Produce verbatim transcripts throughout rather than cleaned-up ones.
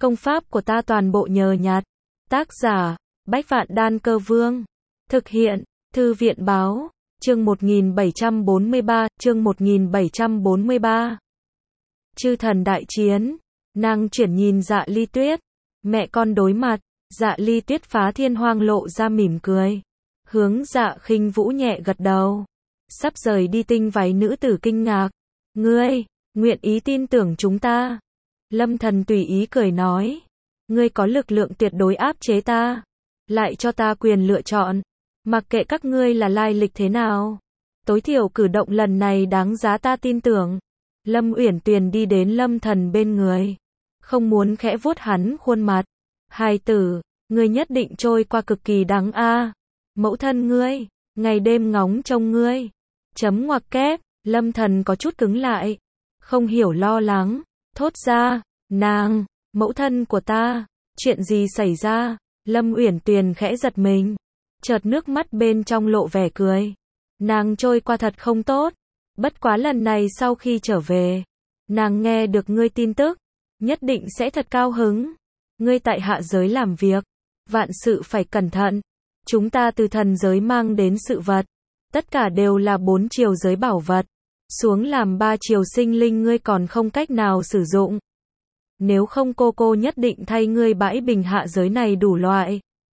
Công pháp của ta toàn bộ nhờ nhặt. Tác giả, Bách Vạn Đan Cơ Vương. Thực hiện, Thư viện Báo. Chương một nghìn bảy trăm bốn mươi ba, chương một nghìn bảy trăm bốn mươi ba. Chư thần đại chiến. Nàng chuyển nhìn Dạ Ly Tuyết. Mẹ con đối mặt. Dạ Ly Tuyết phá thiên hoang lộ ra mỉm cười. Hướng Dạ Khinh Vũ nhẹ gật đầu. Sắp rời đi tinh váy nữ tử kinh ngạc. Ngươi, nguyện ý tin tưởng chúng ta. Lâm Thần tùy ý cười nói. Ngươi có lực lượng tuyệt đối áp chế ta. Lại cho ta quyền lựa chọn. Mặc kệ các ngươi là lai lịch thế nào. Tối thiểu cử động lần này đáng giá ta tin tưởng. Lâm Uyển Tuyền đi đến Lâm Thần bên người. Không muốn khẽ vuốt hắn khuôn mặt. Hài tử, ngươi nhất định trôi qua cực kỳ đáng a. Mẫu thân ngươi, ngày đêm ngóng trông ngươi. Chấm ngoặc kép, Lâm Thần có chút cứng lại. Không hiểu lo lắng, thốt ra, nàng, mẫu thân của ta, chuyện gì xảy ra? Lâm Uyển Tuyền khẽ giật mình, chợt nước mắt bên trong lộ vẻ cười. Nàng trôi qua thật không tốt, bất quá lần này sau khi trở về, nàng nghe được ngươi tin tức, nhất định sẽ thật cao hứng. Ngươi tại hạ giới làm việc, vạn sự phải cẩn thận. Chúng ta từ thần giới mang đến sự vật, tất cả đều là bốn chiều giới bảo vật, xuống làm ba chiều sinh linh ngươi còn không cách nào sử dụng. Nếu không cô cô nhất định thay ngươi bãi bình hạ giới này đủ loại.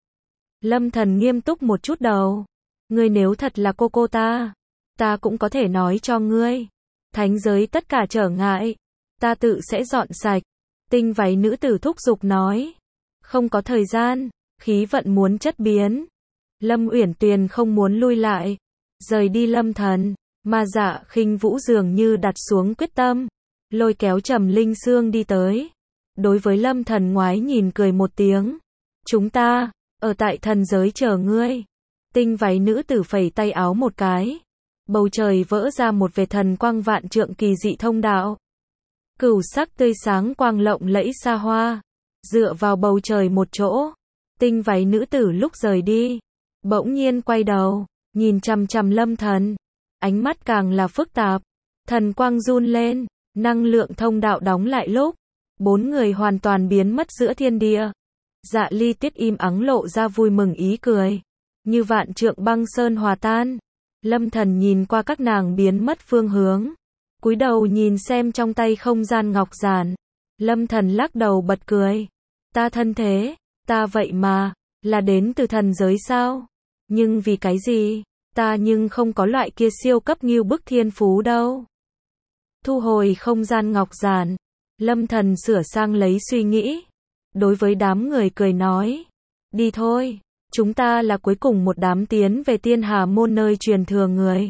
Lâm Thần nghiêm túc một chút đầu. Ngươi nếu thật là cô cô ta, ta cũng có thể nói cho ngươi. Thánh giới tất cả trở ngại, ta tự sẽ dọn sạch. Tinh váy nữ tử thúc giục nói. Không có thời gian, khí vận muốn chất biến. Lâm Uyển Tuyền không muốn lui lại, rời đi Lâm Thần, mà Dạ Khinh Vũ dường như đặt xuống quyết tâm, lôi kéo Trầm Linh Sương đi tới. Đối với Lâm Thần ngoái nhìn cười một tiếng. Chúng ta, ở tại thần giới chờ ngươi. Tinh váy nữ tử phẩy tay áo một cái. Bầu trời vỡ ra một vệt thần quang vạn trượng kỳ dị thông đạo. Cửu sắc tươi sáng quang lộng lẫy xa hoa. Dựa vào bầu trời một chỗ. Tinh váy nữ tử lúc rời đi, bỗng nhiên quay đầu, nhìn chằm chằm Lâm Thần. Ánh mắt càng là phức tạp. Thần quang run lên, năng lượng thông đạo đóng lại lúc. Bốn người hoàn toàn biến mất giữa thiên địa. Dạ Ly Tuyết im ắng lộ ra vui mừng ý cười. Như vạn trượng băng sơn hòa tan. Lâm Thần nhìn qua các nàng biến mất phương hướng. Cúi đầu nhìn xem trong tay không gian ngọc giản. Lâm Thần lắc đầu bật cười. Ta thân thế, ta vậy mà, là đến từ thần giới sao? Nhưng vì cái gì? Ta nhưng không có loại kia siêu cấp ngưu bức thiên phú đâu. Thu hồi không gian ngọc giản. Lâm Thần sửa sang lấy suy nghĩ. Đối với đám người cười nói. Đi thôi, chúng ta là cuối cùng một đám tiến về Tiên Hà môn nơi truyền thừa người.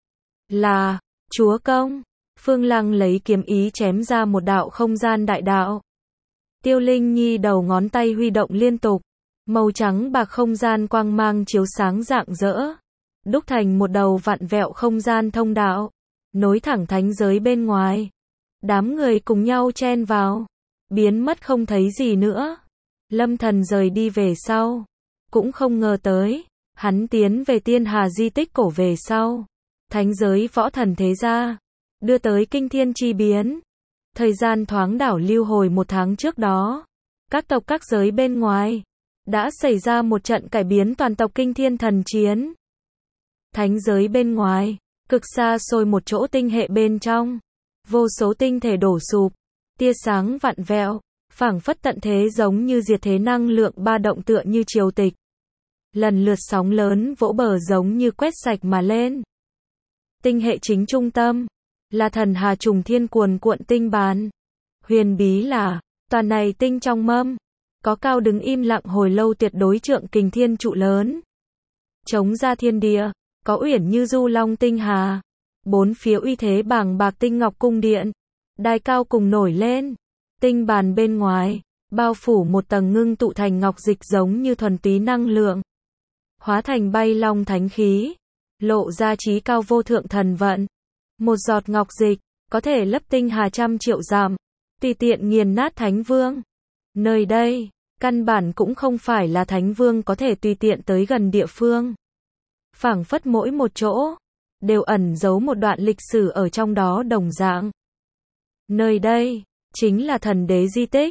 Là, chúa công. Phương Lăng lấy kiếm ý chém ra một đạo không gian đại đạo. Tiêu Linh Nhi đầu ngón tay huy động liên tục. Màu trắng bạc không gian quang mang chiếu sáng rạng rỡ. Đúc thành một đầu vặn vẹo không gian thông đạo. Nối thẳng thánh giới bên ngoài. Đám người cùng nhau chen vào. Biến mất không thấy gì nữa. Lâm Thần rời đi về sau. Cũng không ngờ tới. Hắn tiến về Tiên Hà di tích cổ về sau. Thánh giới võ thần thế gia. Đưa tới kinh thiên chi biến. Thời gian thoáng đảo lưu hồi một tháng trước đó. Các tộc các giới bên ngoài. Đã xảy ra một trận cải biến toàn tộc kinh thiên thần chiến. Thánh giới bên ngoài. Cực xa xôi một chỗ tinh hệ bên trong. Vô số tinh thể đổ sụp. Tia sáng vặn vẹo. Phảng phất tận thế giống như diệt thế năng lượng ba động tựa như triều tịch. Lần lượt sóng lớn vỗ bờ giống như quét sạch mà lên. Tinh hệ chính trung tâm. Là thần hà trùng thiên cuồn cuộn tinh bàn. Huyền bí là, toàn này tinh trong mâm. Có cao đứng im lặng hồi lâu tuyệt đối trượng kình thiên trụ lớn. Chống ra thiên địa. Có uyển như du long tinh hà. Bốn phía uy thế bàng bạc tinh ngọc cung điện. Đài cao cùng nổi lên. Tinh bàn bên ngoài. Bao phủ một tầng ngưng tụ thành ngọc dịch giống như thuần túy năng lượng. Hóa thành bay long thánh khí. Lộ ra trí cao vô thượng thần vận. Một giọt ngọc dịch. Có thể lấp tinh hà trăm triệu dặm. Tùy tiện nghiền nát thánh vương. Nơi đây. Căn bản cũng không phải là thánh vương có thể tùy tiện tới gần địa phương. Phảng phất mỗi một chỗ. Đều ẩn giấu một đoạn lịch sử ở trong đó đồng dạng. Nơi đây. Chính là thần đế di tích.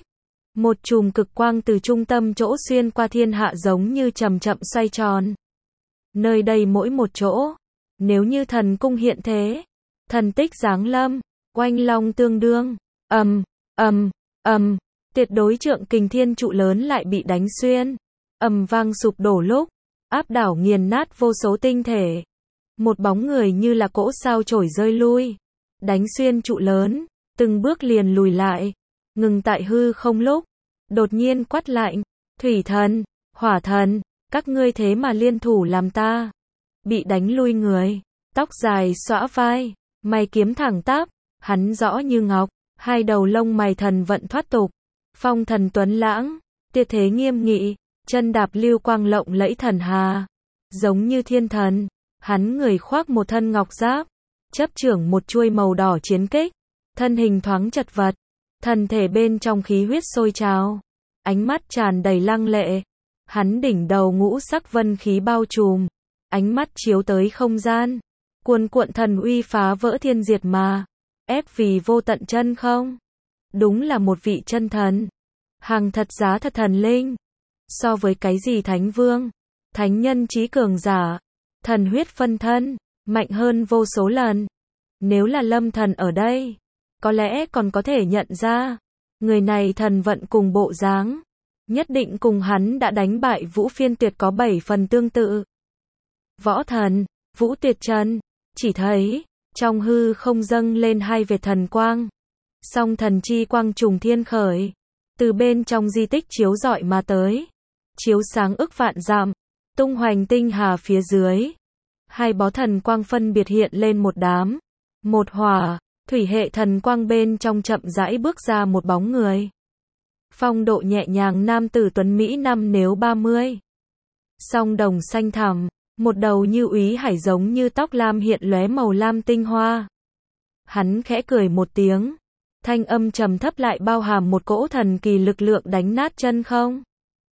Một chùm cực quang từ trung tâm chỗ xuyên qua thiên hạ giống như chậm chậm xoay tròn. Nơi đây mỗi một chỗ, nếu như thần cung hiện thế, thần tích giáng lâm, oanh long tương đương, ầm, ầm, ầm, tuyệt đối trượng kình thiên trụ lớn lại bị đánh xuyên, ầm vang sụp đổ lúc, áp đảo nghiền nát vô số tinh thể. Một bóng người như là cỗ sao chổi rơi lui, đánh xuyên trụ lớn, từng bước liền lùi lại, ngừng tại hư không lúc, đột nhiên quát lạnh, thủy thần, hỏa thần, các ngươi thế mà liên thủ làm ta bị đánh lui người, tóc dài xõa vai, mày kiếm thẳng tắp, hắn rõ như ngọc, hai đầu lông mày thần vận thoát tục, phong thần tuấn lãng, tuyệt thế nghiêm nghị, chân đạp lưu quang lộng lẫy thần hà, giống như thiên thần, hắn người khoác một thân ngọc giáp, chấp trưởng một chuôi màu đỏ chiến kích, thân hình thoáng chật vật, thần thể bên trong khí huyết sôi trào, ánh mắt tràn đầy lăng lệ, hắn đỉnh đầu ngũ sắc vân khí bao trùm, ánh mắt chiếu tới không gian, cuồn cuộn thần uy phá vỡ thiên diệt mà, ép vì vô tận chân không. Đúng là một vị chân thần, hàng thật giá thật thần linh, so với cái gì thánh vương, thánh nhân trí cường giả, thần huyết phân thân, mạnh hơn vô số lần. Nếu là Lâm Thần ở đây, có lẽ còn có thể nhận ra, người này thần vận cùng bộ dáng, nhất định cùng hắn đã đánh bại Vũ Phiên Tuyệt có bảy phần tương tự. Võ thần, Vũ Tuyệt Trần, chỉ thấy, trong hư không dâng lên hai vệt thần quang, song thần chi quang trùng thiên khởi, từ bên trong di tích chiếu rọi mà tới, chiếu sáng ức vạn dặm, tung hoành tinh hà phía dưới. Hai bó thần quang phân biệt hiện lên một đám, một hỏa, thủy hệ thần quang bên trong chậm rãi bước ra một bóng người. Phong độ nhẹ nhàng nam tử tuấn Mỹ năm nếu ba mươi. Song đồng xanh thẳm, một đầu như úy hải giống như tóc lam hiện lóe màu lam tinh hoa. Hắn khẽ cười một tiếng, thanh âm trầm thấp lại bao hàm một cỗ thần kỳ lực lượng đánh nát chân không.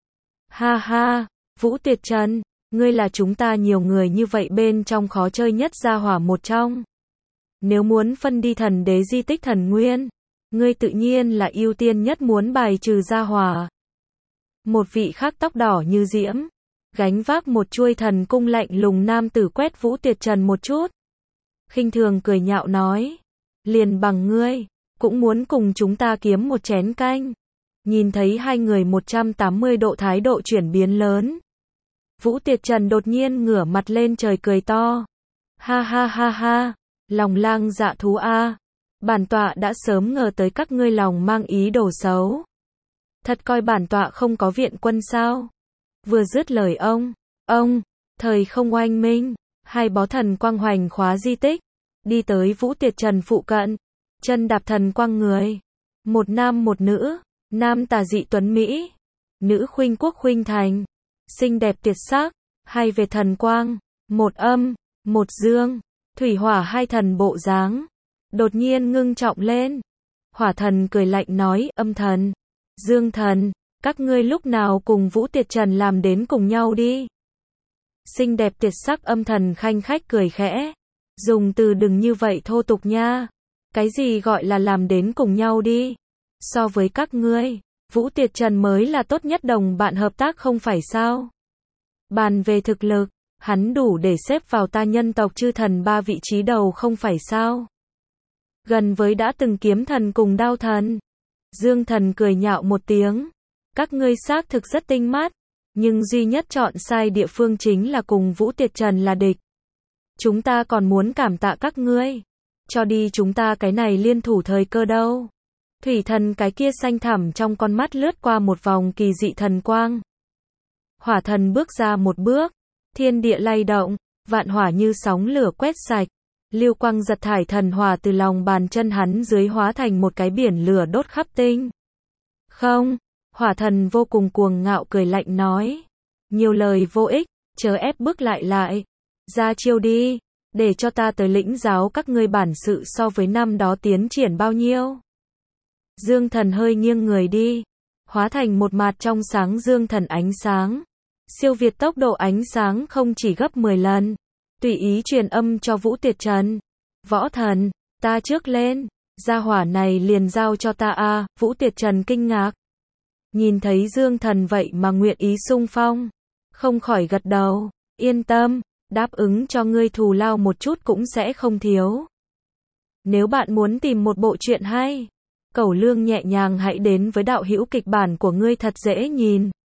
Ha ha, Vũ Tuyệt Trần, ngươi là chúng ta nhiều người như vậy bên trong khó chơi nhất gia hỏa một trong. Nếu muốn phân đi thần đế di tích thần nguyên, ngươi tự nhiên là ưu tiên nhất muốn bài trừ gia hỏa. Một vị khác tóc đỏ như diễm, gánh vác một chuôi thần cung lạnh lùng nam tử quét Vũ Tuyệt Trần một chút. Khinh thường cười nhạo nói, liền bằng ngươi, cũng muốn cùng chúng ta kiếm một chén canh. Nhìn thấy hai người một trăm tám mươi độ thái độ chuyển biến lớn. Vũ Tuyệt Trần đột nhiên ngửa mặt lên trời cười to. Ha ha ha ha, lòng lang dạ thú a, bản tọa đã sớm ngờ tới các ngươi lòng mang ý đồ xấu. Thật coi bản tọa không có viện quân sao? Vừa dứt lời ông, ông, thời không oanh minh, hai bó thần quang hoành khóa di tích, đi tới Vũ Tuyệt Trần phụ cận, chân đạp thần quang người, một nam một nữ, nam tà dị tuấn Mỹ, nữ khuynh quốc khuynh thành, xinh đẹp tuyệt sắc, hai vệt thần quang, một âm, một dương, thủy hỏa hai thần bộ dáng, đột nhiên ngưng trọng lên. Hỏa thần cười lạnh nói, âm thần, dương thần, các ngươi lúc nào cùng Vũ Tuyệt Trần làm đến cùng nhau đi. Xinh đẹp tuyệt sắc âm thần khanh khách cười khẽ, dùng từ đừng như vậy thô tục nha, cái gì gọi là làm đến cùng nhau đi. So với các ngươi, Vũ Tuyệt Trần mới là tốt nhất đồng bạn hợp tác không phải sao? Bàn về thực lực, hắn đủ để xếp vào ta nhân tộc chư thần ba vị trí đầu không phải sao? Gần với đã từng kiếm thần cùng đao thần. Dương thần cười nhạo một tiếng. Các ngươi xác thực rất tinh mắt, nhưng duy nhất chọn sai địa phương chính là cùng Vũ Tuyệt Trần là địch. Chúng ta còn muốn cảm tạ các ngươi, cho đi chúng ta cái này liên thủ thời cơ đâu. Thủy thần cái kia xanh thẳm trong con mắt lướt qua một vòng kỳ dị thần quang. Hỏa thần bước ra một bước, thiên địa lay động, vạn hỏa như sóng lửa quét sạch. Lưu quang giật thải thần hỏa từ lòng bàn chân hắn dưới hóa thành một cái biển lửa đốt khắp tinh. Không, hỏa thần vô cùng cuồng ngạo cười lạnh nói. Nhiều lời vô ích, chớ ép bước lại lại. Ra chiêu đi, để cho ta tới lĩnh giáo các ngươi bản sự so với năm đó tiến triển bao nhiêu. Dương thần hơi nghiêng người đi, hóa thành một mạt trong sáng dương thần ánh sáng. Siêu việt tốc độ ánh sáng không chỉ gấp mười lần. Tùy ý truyền âm cho Vũ Tuyệt Trần. Võ thần, ta trước lên, gia hỏa này liền giao cho ta a. À, Vũ Tuyệt Trần kinh ngạc. Nhìn thấy Dương Thần vậy mà nguyện ý xung phong. Không khỏi gật đầu. Yên tâm, đáp ứng cho ngươi thù lao một chút cũng sẽ không thiếu. Nếu bạn muốn tìm một bộ truyện hay, Cẩu Lương nhẹ nhàng hãy đến với đạo hữu kịch bản của ngươi thật dễ nhìn.